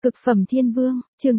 Cực phẩm thiên vương, chương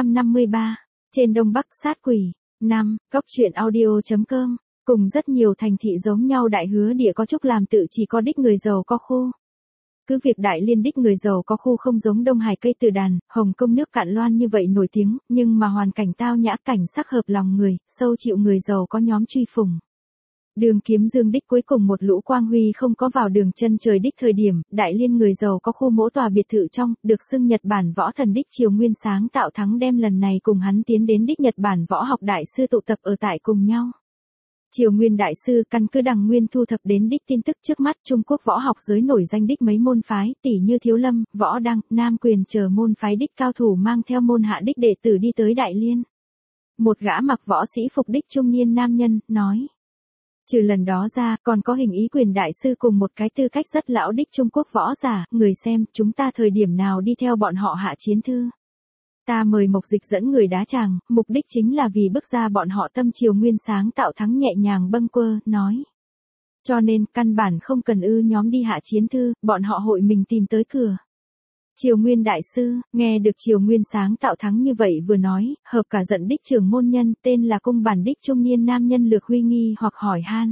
653. Trên Đông Bắc sát quỷ. 5. Cóc truyện audio.com. Cùng rất nhiều thành thị giống nhau đại hứa địa có chúc làm tự chỉ có đích người giàu có khu. Cứ việc Đại Liên đích người giàu có khu không giống Đông Hải cây từ đàn, Hồng Kông nước Cạn Loan như vậy nổi tiếng, nhưng mà hoàn cảnh tao nhã cảnh sắc hợp lòng người, sâu chịu người giàu có nhóm truy phùng. Đường Kiếm Dương đích cuối cùng một lũ quang huy không có vào đường chân trời đích thời điểm, Đại Liên người giàu có khu mỗ tòa biệt thự trong, được xưng Nhật Bản võ thần đích Triều Nguyên sáng tạo thắng đem lần này cùng hắn tiến đến đích Nhật Bản võ học đại sư tụ tập ở tại cùng nhau. Triều Nguyên đại sư căn cứ đằng nguyên thu thập đến đích tin tức trước mắt Trung Quốc võ học giới nổi danh đích mấy môn phái, tỷ như Thiếu Lâm, Võ Đăng, Nam Quyền chờ môn phái đích cao thủ mang theo môn hạ đích đệ tử đi tới Đại Liên. Một gã mặc võ sĩ phục đích trung niên nam nhân, nói. Trừ lần đó ra, còn có Hình Ý Quyền đại sư cùng một cái tư cách rất lão đích Trung Quốc võ giả, người xem, chúng ta thời điểm nào đi theo bọn họ hạ chiến thư. Ta mời Mộc Dịch dẫn người đá tràng, mục đích chính là vì bức ra bọn họ tâm Triều Nguyên sáng tạo thắng nhẹ nhàng bâng quơ, nói. Cho nên, căn bản không cần nhóm đi hạ chiến thư, bọn họ hội mình tìm tới cửa. Triều Nguyên đại sư, nghe được Triều Nguyên sáng tạo thắng như vậy vừa nói, hợp cả giận đích trưởng môn nhân tên là cung bản đích trung niên nam nhân Lược Huy nghi hoặc hỏi han.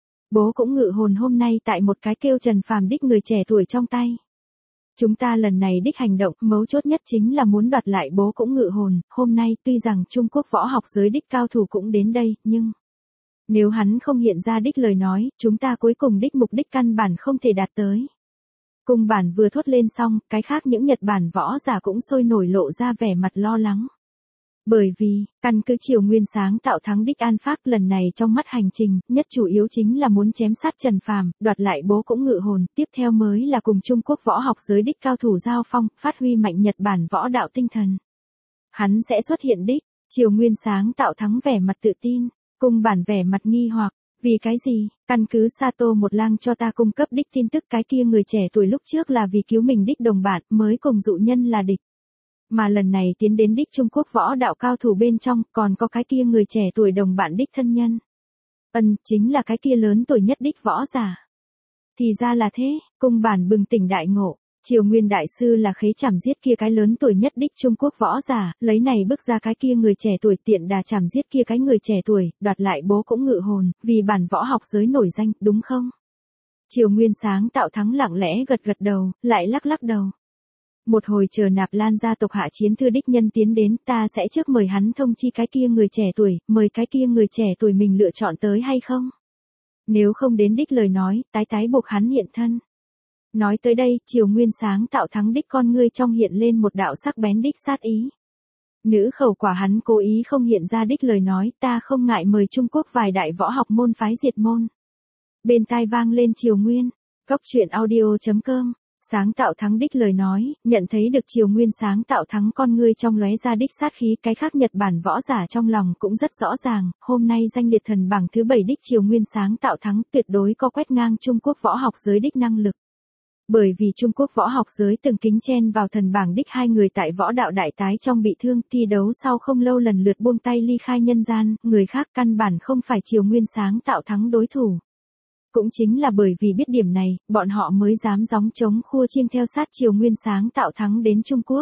Bố cũng ngự hồn hôm nay tại một cái kêu Trần Phàm đích người trẻ tuổi trong tay. Chúng ta lần này đích hành động mấu chốt nhất chính là muốn đoạt lại bố cũng ngự hồn, hôm nay tuy rằng Trung Quốc võ học giới đích cao thủ cũng đến đây, nhưng nếu hắn không hiện ra đích lời nói, chúng ta cuối cùng đích mục đích căn bản không thể đạt tới. Cung bản vừa thốt lên xong, cái khác những Nhật Bản võ giả cũng sôi nổi lộ ra vẻ mặt lo lắng. Bởi vì, căn cứ Triều Nguyên sáng tạo thắng đích An Phác lần này trong mắt hành trình, nhất chủ yếu chính là muốn chém sát Trần Phàm, đoạt lại bố cũng ngự hồn, tiếp theo mới là cùng Trung Quốc võ học giới đích cao thủ giao phong, phát huy mạnh Nhật Bản võ đạo tinh thần. Hắn sẽ xuất hiện đích, Triều Nguyên sáng tạo thắng vẻ mặt tự tin, cung bản vẻ mặt nghi hoặc. Vì cái gì, căn cứ Sato một lang cho ta cung cấp đích tin tức cái kia người trẻ tuổi lúc trước là vì cứu mình đích đồng bạn mới cùng dụ nhân là địch. Mà lần này tiến đến đích Trung Quốc võ đạo cao thủ bên trong còn có cái kia người trẻ tuổi đồng bạn đích thân nhân. Chính là cái kia lớn tuổi nhất đích võ giả. Thì ra là thế, cung bản bừng tỉnh đại ngộ. Triều Nguyên đại sư là khế chảm giết kia cái lớn tuổi nhất đích Trung Quốc võ giả, lấy này bước ra cái kia người trẻ tuổi tiện đà chảm giết kia cái người trẻ tuổi, đoạt lại bố cũng ngự hồn, vì bản võ học giới nổi danh, đúng không? Triều Nguyên sáng tạo thắng lặng lẽ gật gật đầu, lại lắc lắc đầu. Một hồi chờ Nạp Lan gia tộc hạ chiến thư đích nhân tiến đến, ta sẽ trước mời hắn thông chi cái kia người trẻ tuổi, mời cái kia người trẻ tuổi mình lựa chọn tới hay không? Nếu không đến đích lời nói, tái buộc hắn hiện thân. Nói tới đây, Triều Nguyên sáng tạo thắng đích con ngươi trong hiện lên một đạo sắc bén đích sát ý. Nữ khẩu quả hắn cố ý không hiện ra đích lời nói, ta không ngại mời Trung Quốc vài đại võ học môn phái diệt môn. Bên tai vang lên Triều Nguyên, cóc truyện audio.com, sáng tạo thắng đích lời nói, nhận thấy được Triều Nguyên sáng tạo thắng con ngươi trong lóe ra đích sát khí, cái khác Nhật Bản võ giả trong lòng cũng rất rõ ràng, hôm nay danh liệt thần bảng thứ 7 đích Triều Nguyên sáng tạo thắng tuyệt đối có quét ngang Trung Quốc võ học giới đích năng lực. Bởi vì Trung Quốc võ học giới từng kính chen vào thần bảng đích hai người tại võ đạo đại tái trong bị thương, thi đấu sau không lâu lần lượt buông tay ly khai nhân gian, người khác căn bản không phải Triều Nguyên sáng tạo thắng đối thủ. Cũng chính là bởi vì biết điểm này, bọn họ mới dám gióng trống khua chiêng theo sát Triều Nguyên sáng tạo thắng đến Trung Quốc.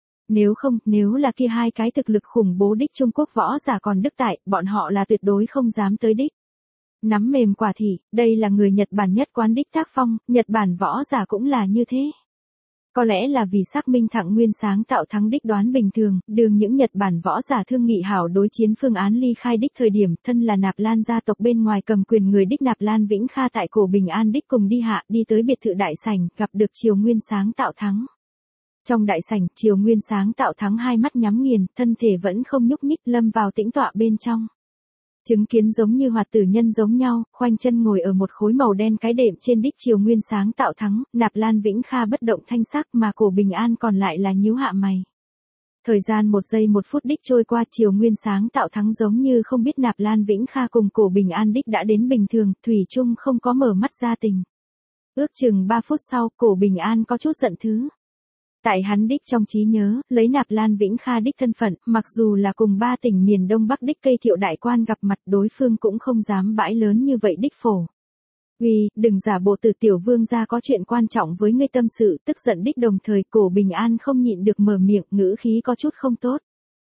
Nếu là kia hai cái thực lực khủng bố đích Trung Quốc võ giả còn đức tại, bọn họ là tuyệt đối không dám tới đích. Nắm mềm quả thị, đây là người Nhật Bản nhất quán đích tác phong, Nhật Bản võ giả cũng là như thế. Có lẽ là vì xác minh Thặng Nguyên sáng tạo thắng đích đoán bình thường, đường những Nhật Bản võ giả thương nghị hảo đối chiến phương án ly khai đích thời điểm, thân là Nạp Lan gia tộc bên ngoài cầm quyền người đích Nạp Lan Vĩnh Kha tại cổ Bình An đích cùng đi hạ, đi tới biệt thự đại sảnh, gặp được Triều Nguyên sáng tạo thắng. Trong đại sảnh, Triều Nguyên sáng tạo thắng hai mắt nhắm nghiền, thân thể vẫn không nhúc nhích, lâm vào tĩnh tọa bên trong. Chứng kiến giống như hoạt tử nhân giống nhau, khoanh chân ngồi ở một khối màu đen cái đệm trên đích Triều Nguyên sáng tạo thắng, Nạp Lan Vĩnh Kha bất động thanh sắc mà cổ Bình An còn lại là nhíu hạ mày. Thời gian 1 giây 1 phút đích trôi qua, Triều Nguyên sáng tạo thắng giống như không biết Nạp Lan Vĩnh Kha cùng cổ Bình An đích đã đến bình thường, thủy chung không có mở mắt ra tình. Ước chừng 3 phút sau, cổ Bình An có chút giận thứ. Tại hắn đích trong trí nhớ, lấy Nạp Lan Vĩnh Kha đích thân phận, mặc dù là cùng 3 tỉnh miền Đông Bắc đích cây thiệu đại quan gặp mặt, đối phương cũng không dám bãi lớn như vậy đích phổ. Uy, đừng giả bộ từ tiểu vương gia có chuyện quan trọng với ngươi tâm sự, tức giận đích đồng thời Cổ Bình An không nhịn được mở miệng, ngữ khí có chút không tốt.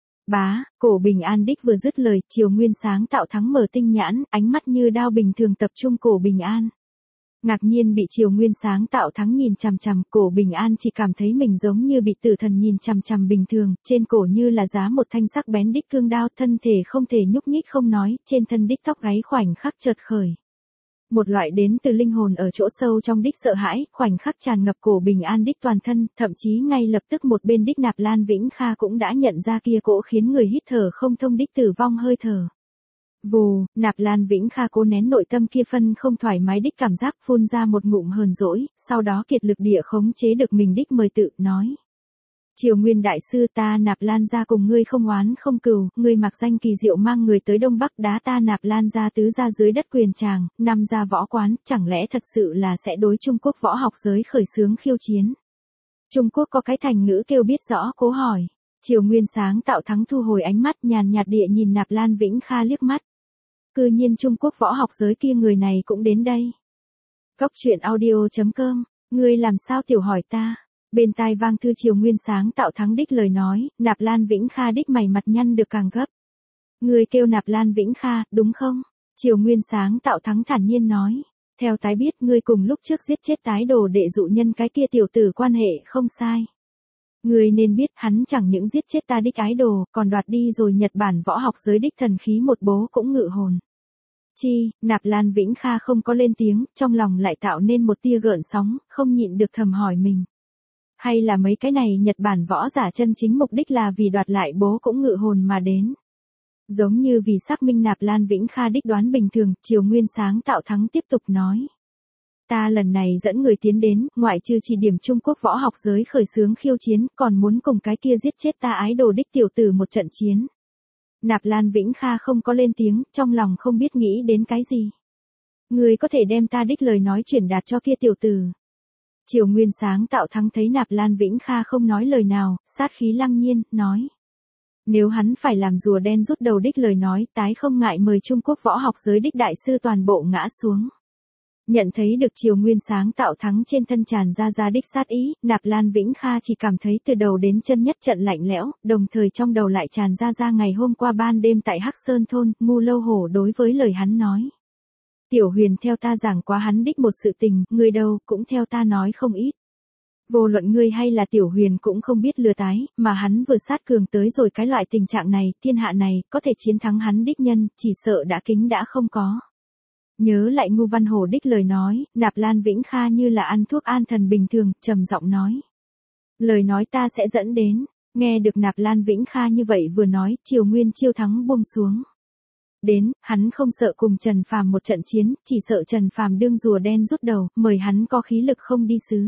Bá, Cổ Bình An đích vừa dứt lời, Triều Nguyên Sáng Tạo Thắng mở tinh nhãn, ánh mắt như đao bình thường tập trung Cổ Bình An. Ngạc nhiên bị Triều Nguyên Sáng Tạo Thắng nhìn chằm chằm, Cổ Bình An chỉ cảm thấy mình giống như bị tử thần nhìn chằm chằm bình thường, trên cổ như là giá một thanh sắc bén đích cương đao, thân thể không thể nhúc nhích không nói, trên thân đích tóc gáy khoảnh khắc chợt khởi. Một loại đến từ linh hồn ở chỗ sâu trong đích sợ hãi, khoảnh khắc tràn ngập Cổ Bình An đích toàn thân, thậm chí ngay lập tức một bên đích Nạp Lan Vĩnh Kha cũng đã nhận ra kia cỗ khiến người hít thở không thông đích tử vong hơi thở. Vù, Nạp Lan Vĩnh Kha cố nén nội tâm kia phân không thoải mái đích cảm giác, phun ra một ngụm hờn dỗi, sau đó kiệt lực địa khống chế được mình đích mời tự, nói. Triều Nguyên đại sư, ta Nạp Lan gia cùng ngươi không oán không cừu, ngươi mặc danh kỳ diệu mang người tới Đông Bắc đá ta Nạp Lan gia tứ gia dưới đất quyền tràng, năm gia võ quán, chẳng lẽ thật sự là sẽ đối Trung Quốc võ học giới khởi xướng khiêu chiến? Trung Quốc có cái thành ngữ kêu biết rõ, cố hỏi. Triều Nguyên Sáng Tạo Thắng thu hồi ánh mắt, nhàn nhạt địa nhìn Nạp Lan Vĩnh Kha liếc mắt. Cư nhiên Trung Quốc võ học giới kia người này cũng đến đây. Góc truyện audio.com, ngươi làm sao tiểu hỏi ta? Bên tai vang thư Triều Nguyên Sáng Tạo Thắng đích lời nói, Nạp Lan Vĩnh Kha đích mày mặt nhăn được càng gấp. Ngươi kêu Nạp Lan Vĩnh Kha, đúng không? Triều Nguyên Sáng Tạo Thắng thản nhiên nói. Theo tái biết ngươi cùng lúc trước giết chết tái đồ đệ dụ nhân cái kia tiểu tử quan hệ không sai. Ngươi nên biết hắn chẳng những giết chết ta đích ái đồ, còn đoạt đi rồi Nhật Bản võ học giới đích thần khí một bố cũng ngự hồn. Chi, Nạp Lan Vĩnh Kha không có lên tiếng, trong lòng lại tạo nên một tia gợn sóng, không nhịn được thầm hỏi mình. Hay là mấy cái này Nhật Bản võ giả chân chính mục đích là vì đoạt lại bố cũng ngự hồn mà đến. Giống như vì xác minh Nạp Lan Vĩnh Kha đích đoán bình thường, Triều Nguyên Sáng Tạo Thắng tiếp tục nói. Ta lần này dẫn người tiến đến, ngoại trừ chỉ điểm Trung Quốc võ học giới khởi xướng khiêu chiến, còn muốn cùng cái kia giết chết ta ái đồ đích tiểu tử một trận chiến. Nạp Lan Vĩnh Kha không có lên tiếng, trong lòng không biết nghĩ đến cái gì. Người có thể đem ta đích lời nói chuyển đạt cho kia tiểu tử. Triều Nguyên Sáng Tạo Thắng thấy Nạp Lan Vĩnh Kha không nói lời nào, sát khí lăng nhiên, nói. Nếu hắn phải làm rùa đen rút đầu đích lời nói, tái không ngại mời Trung Quốc võ học giới đích đại sư toàn bộ ngã xuống. Nhận thấy được Triều Nguyên Sáng Tạo Thắng trên thân tràn ra đích sát ý, Nạp Lan Vĩnh Kha chỉ cảm thấy từ đầu đến chân nhất trận lạnh lẽo, đồng thời trong đầu lại tràn ra ngày hôm qua ban đêm tại Hắc Sơn Thôn, Ngu Lâu Hổ đối với lời hắn nói. Tiểu Huyền theo ta giảng quá hắn đích một sự tình, người đâu cũng theo ta nói không ít. Vô luận ngươi hay là Tiểu Huyền cũng không biết lừa tái, mà hắn vừa sát cường tới rồi cái loại tình trạng này, thiên hạ này, có thể chiến thắng hắn đích nhân, chỉ sợ đã kính đã không có. Nhớ lại Ngu Văn Hổ đích lời nói, Nạp Lan Vĩnh Kha như là ăn thuốc an thần bình thường, trầm giọng nói. Lời nói ta sẽ dẫn đến, nghe được Nạp Lan Vĩnh Kha như vậy vừa nói, Triều Nguyên chiêu thắng buông xuống. Đến, hắn không sợ cùng Trần Phàm một trận chiến, chỉ sợ Trần Phàm đương rùa đen rút đầu, mời hắn có khí lực không đi xứ.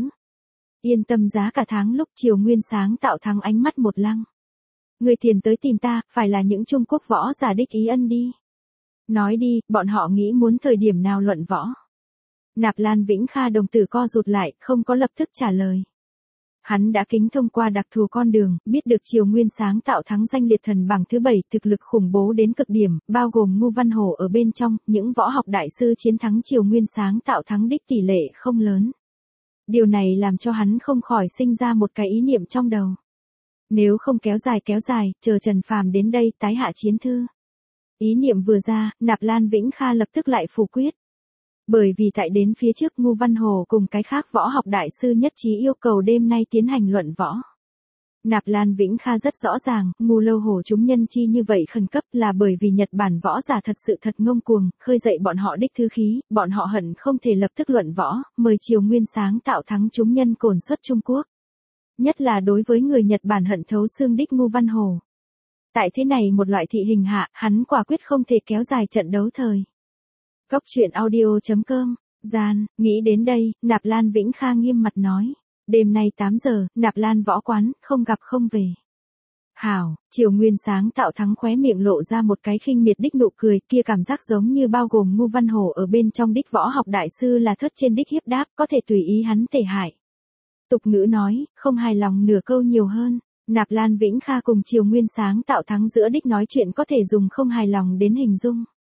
Yên tâm giá cả tháng lúc Triều Nguyên Sáng Tạo Thắng ánh mắt một lăng. Người tiền tới tìm ta, phải là những Trung Quốc võ giả đích ý ân đi. Nói đi, bọn họ nghĩ muốn thời điểm nào luận võ. Nạp Lan Vĩnh Kha đồng tử co rụt lại, không có lập tức trả lời. Hắn đã kính thông qua đặc thù con đường, biết được Triều Nguyên Sáng Tạo Thắng danh liệt thần bằng thứ 7 thực lực khủng bố đến cực điểm, bao gồm Ngu Văn Hổ ở bên trong, những võ học đại sư chiến thắng Triều Nguyên Sáng Tạo Thắng đích tỷ lệ không lớn. Điều này làm cho hắn không khỏi sinh ra một cái ý niệm trong đầu. Nếu không kéo dài, chờ Trần Phàm đến đây tái hạ chiến thư. Ý niệm vừa ra, Nạp Lan Vĩnh Kha lập tức lại phủ quyết. Bởi vì tại đến phía trước Ngu Văn Hồ cùng cái khác võ học đại sư nhất trí yêu cầu đêm nay tiến hành luận võ. Nạp Lan Vĩnh Kha rất rõ ràng, Ngu Lâu Hổ chúng nhân chi như vậy khẩn cấp là bởi vì Nhật Bản võ giả thật sự thật ngông cuồng, khơi dậy bọn họ đích thư khí, bọn họ hận không thể lập tức luận võ, mời Triều Nguyên Sáng Tạo Thắng chúng nhân cồn xuất Trung Quốc. Nhất là đối với người Nhật Bản hận thấu xương đích Ngu Văn Hồ. Tại thế này một loại thị hình hạ, hắn quả quyết không thể kéo dài trận đấu thời. Góc truyện audio.com, gian, nghĩ đến đây, Nạp Lan Vĩnh Kha nghiêm mặt nói. Đêm nay 8 giờ, Nạp Lan võ quán, không gặp không về. Hảo, Triều Nguyên Sáng Tạo Thắng khóe miệng lộ ra một cái khinh miệt đích nụ cười, kia cảm giác giống như bao gồm Ngu Văn Hổ ở bên trong đích võ học đại sư là thất trên đích hiếp đáp, có thể tùy ý hắn tệ hại. Tục ngữ nói, không hài lòng nửa câu nhiều hơn. Nạp Lan Vĩnh Kha cùng Triều Nguyên Sáng Tạo Thắng giữa đích nói chuyện có thể dùng không hài lòng đến hình dung.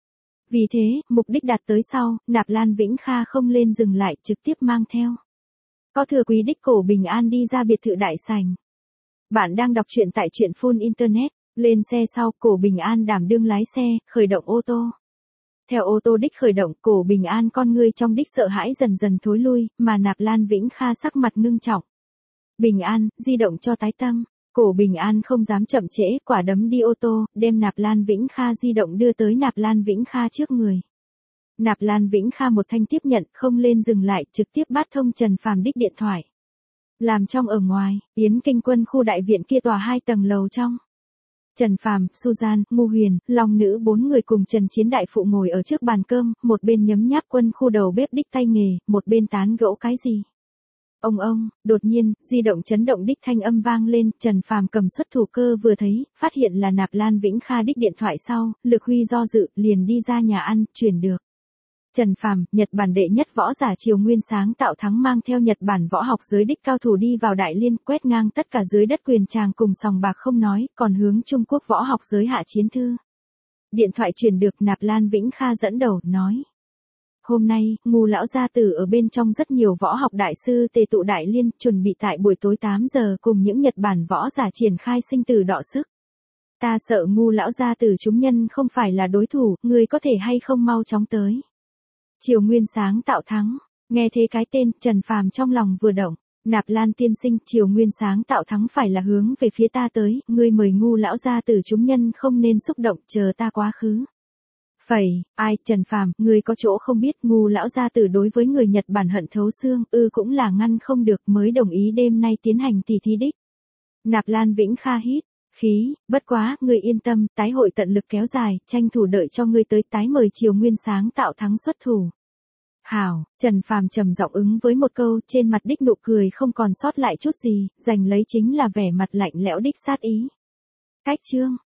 Vì thế, mục đích đạt tới sau, Nạp Lan Vĩnh Kha không lên dừng lại, trực tiếp mang theo. Có thừa quý đích Cổ Bình An đi ra biệt thự đại sảnh. Bạn đang đọc truyện tại truyện Full Internet, lên xe sau, Cổ Bình An đảm đương lái xe, khởi động ô tô. Theo ô tô đích khởi động, Cổ Bình An con người trong đích sợ hãi dần dần thối lui, mà Nạp Lan Vĩnh Kha sắc mặt ngưng trọng. Bình An, di động cho tái tâm. Cổ Bình An không dám chậm trễ, quả đấm đi ô tô, đem Nạp Lan Vĩnh Kha di động đưa tới Nạp Lan Vĩnh Kha trước người. Nạp Lan Vĩnh Kha một thanh tiếp nhận, không lên dừng lại, trực tiếp bắt thông Trần Phàm đích điện thoại. Làm trong ở ngoài, Yến Kinh Quân khu đại viện kia tòa 2 tầng lầu trong. Trần Phàm, Susan, Ngô Huyền, Long Nữ 4 người cùng Trần Chiến đại phụ ngồi ở trước bàn cơm, một bên nhấm nháp quân khu đầu bếp đích tay nghề, một bên tán gẫu cái gì. Ông, đột nhiên, di động chấn động đích thanh âm vang lên, Trần Phàm cầm xuất thủ cơ vừa thấy, phát hiện là Nạp Lan Vĩnh Kha đích điện thoại sau, Lực Huy do dự, liền đi ra nhà ăn, chuyển được. Trần Phàm, Nhật Bản đệ nhất võ giả Triều Nguyên sáng tạo thắng mang theo Nhật Bản võ học giới đích cao thủ đi vào Đại Liên, quét ngang tất cả dưới đất quyền tràng cùng sòng bạc không nói, còn hướng Trung Quốc võ học giới hạ chiến thư. Điện thoại truyền được, Nạp Lan Vĩnh Kha dẫn đầu, nói. Hôm nay, Ngô lão gia tử ở bên trong rất nhiều võ học đại sư tề tụ Đại Liên, chuẩn bị tại buổi tối 8 giờ cùng những Nhật Bản võ giả triển khai sinh tử đọ sức. Ta sợ Ngô lão gia tử chúng nhân không phải là đối thủ, người có thể hay không mau chóng tới. Triều Nguyên sáng tạo thắng, nghe thế cái tên, Trần Phàm trong lòng vừa động, Nạp Lan tiên sinh, Triều Nguyên sáng tạo thắng phải là hướng về phía ta tới, ngươi mời Ngô lão gia tử chúng nhân không nên xúc động, chờ ta quá khứ. Ai, Trần Phàm, ngươi có chỗ không biết, Ngô lão gia tử đối với người Nhật Bản hận thấu xương, cũng là ngăn không được mới đồng ý đêm nay tiến hành tỉ thí đích. Nạp Lan Vĩnh Kha hít khí, bất quá, ngươi yên tâm, tái hội tận lực kéo dài, tranh thủ đợi cho ngươi tới tái mời Triều Nguyên sáng tạo thắng xuất thủ. Hảo, Trần Phàm trầm giọng ứng với một câu, trên mặt đích nụ cười không còn sót lại chút gì, giành lấy chính là vẻ mặt lạnh lẽo đích sát ý. Cách chương